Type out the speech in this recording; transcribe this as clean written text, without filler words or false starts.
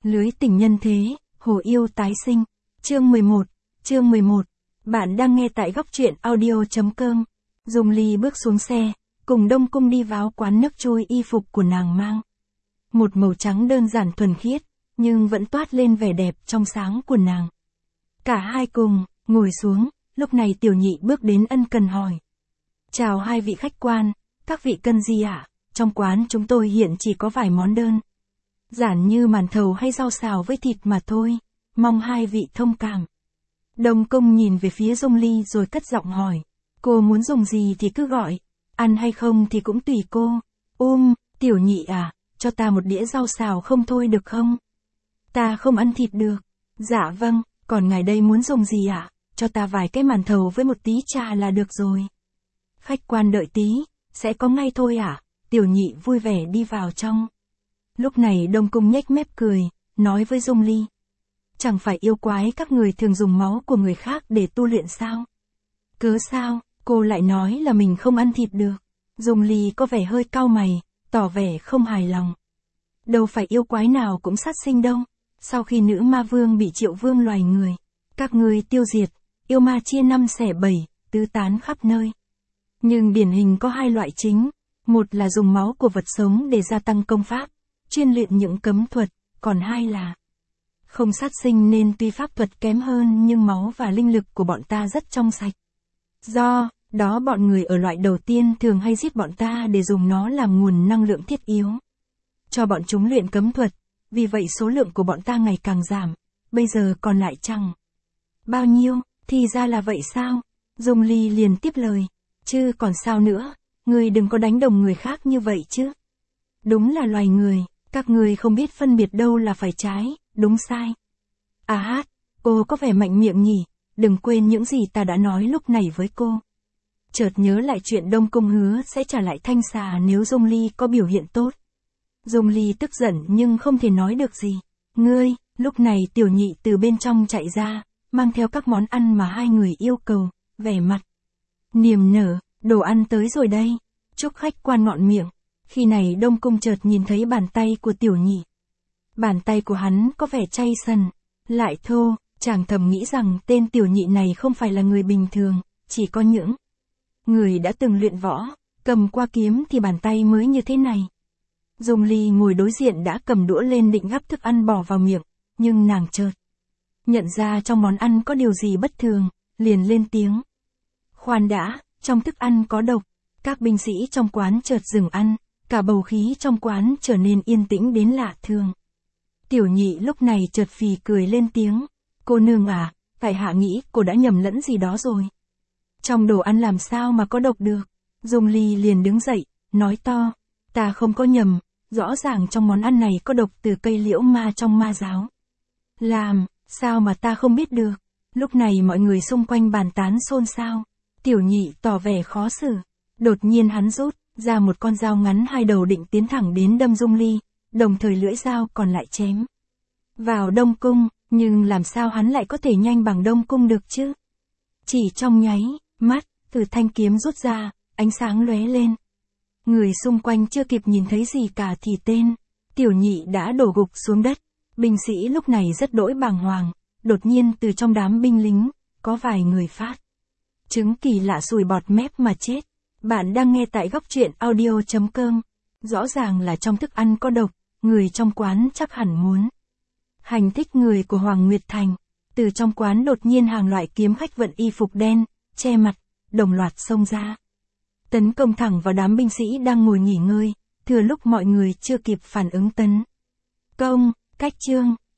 Lưới tình nhân thế, hồ yêu tái sinh. Chương 11. Bạn đang nghe tại góc truyện audio.com. Dung Ly bước xuống xe, cùng Đông Cung đi vào quán nước trôi y phục của nàng mang. Một màu trắng đơn giản thuần khiết, nhưng vẫn toát lên vẻ đẹp trong sáng của nàng. Cả hai cùng, ngồi xuống, lúc này Tiểu Nhị bước đến ân cần hỏi. Chào hai vị khách quan, các vị cần gì ạ? Trong quán chúng tôi hiện chỉ có vài món đơn. Giản như màn thầu hay rau xào với thịt mà thôi, mong hai vị thông cảm. Đông Cung nhìn về phía Dung Ly rồi cất giọng hỏi. Cô muốn dùng gì thì cứ gọi, ăn hay không thì cũng tùy cô. Tiểu Nhị à, cho ta một đĩa rau xào không thôi được không? Ta không ăn thịt được. Dạ vâng, còn ngài đây muốn dùng gì ạ? Cho ta vài cái màn thầu với một tí trà là được rồi. Khách quan đợi tí, sẽ có ngay thôi ạ. Tiểu Nhị vui vẻ đi vào trong. Lúc này Đông Cung nhếch mép cười, nói với Dung Ly. Chẳng phải yêu quái các người thường dùng máu của người khác để tu luyện sao? Cớ sao, cô lại nói là mình không ăn thịt được? Dung Ly có vẻ hơi cau mày, tỏ vẻ không hài lòng. Đâu phải yêu quái nào cũng sát sinh đâu. Sau khi nữ ma vương bị Triệu Vương loài người, các ngươi tiêu diệt, yêu ma chia năm xẻ bảy, tứ tán khắp nơi. Nhưng điển hình có hai loại chính, một là dùng máu của vật sống để gia tăng công pháp, chuyên luyện những cấm thuật, còn hai là không sát sinh nên tuy pháp thuật kém hơn nhưng máu và linh lực của bọn ta rất trong sạch. Do đó bọn người ở loại đầu tiên thường hay giết bọn ta để dùng nó làm nguồn năng lượng thiết yếu cho bọn chúng luyện cấm thuật, vì vậy số lượng của bọn ta ngày càng giảm, bây giờ còn lại chẳng bao nhiêu, thì ra là vậy sao? Dung Ly liền tiếp lời, chứ còn sao nữa, người đừng có đánh đồng người khác như vậy chứ. Đúng là loài người, các người không biết phân biệt đâu là phải trái, đúng sai. Cô có vẻ mạnh miệng nhỉ, đừng quên những gì ta đã nói lúc này với cô. Chợt nhớ lại chuyện Đông Cung hứa sẽ trả lại thanh xà nếu Dung Ly có biểu hiện tốt. Dung Ly tức giận nhưng không thể nói được gì. Ngươi, lúc này Tiểu Nhị từ bên trong chạy ra, mang theo các món ăn mà hai người yêu cầu, vẻ mặt niềm nở, đồ ăn tới rồi đây, chúc khách quan ngọn miệng. Khi này Đông Cung chợt nhìn thấy bàn tay của Tiểu Nhị. Bàn tay của hắn có vẻ chay sần, lại thô, chàng thầm nghĩ rằng tên Tiểu Nhị này không phải là người bình thường, chỉ có những người đã từng luyện võ, cầm qua kiếm thì bàn tay mới như thế này. Dung Ly ngồi đối diện đã cầm đũa lên định gắp thức ăn bỏ vào miệng, nhưng nàng chợt nhận ra trong món ăn có điều gì bất thường, liền lên tiếng. Khoan đã, trong thức ăn có độc. Các binh sĩ trong quán chợt dừng ăn, cả bầu khí trong quán trở nên yên tĩnh đến lạ thường. Tiểu Nhị lúc này chợt phì cười lên tiếng. Cô nương à, tại hạ nghĩ cô đã nhầm lẫn gì đó rồi. Trong đồ ăn làm sao mà có độc được? Dung Ly liền đứng dậy, nói to. Ta không có nhầm, rõ ràng trong món ăn này có độc từ cây liễu ma trong ma giáo. Làm, sao mà ta không biết được? Lúc này mọi người xung quanh bàn tán xôn xao. Tiểu Nhị tỏ vẻ khó xử. Đột nhiên hắn rút ra một con dao ngắn hai đầu định tiến thẳng đến đâm Dung Ly, đồng thời lưỡi dao còn lại chém vào Đông Cung, nhưng làm sao hắn lại có thể nhanh bằng Đông Cung được chứ? Chỉ trong nháy mắt, từ thanh kiếm rút ra, ánh sáng lóe lên. Người xung quanh chưa kịp nhìn thấy gì cả thì tên Tiểu Nhị đã đổ gục xuống đất. Binh sĩ lúc này rất đỗi bàng hoàng, đột nhiên từ trong đám binh lính, có vài người phát chứng kỳ lạ sùi bọt mép mà chết. Bạn đang nghe tại góc truyện audio.com. Rõ ràng là trong thức ăn có độc, người trong quán chắc hẳn muốn hành thích người của Hoàng Nguyệt Thành. Từ trong quán đột nhiên hàng loại kiếm khách vận y phục đen, che mặt, đồng loạt xông ra. Tấn công thẳng vào đám binh sĩ đang ngồi nghỉ ngơi, thừa lúc mọi người chưa kịp phản ứng tấn công. Cách chương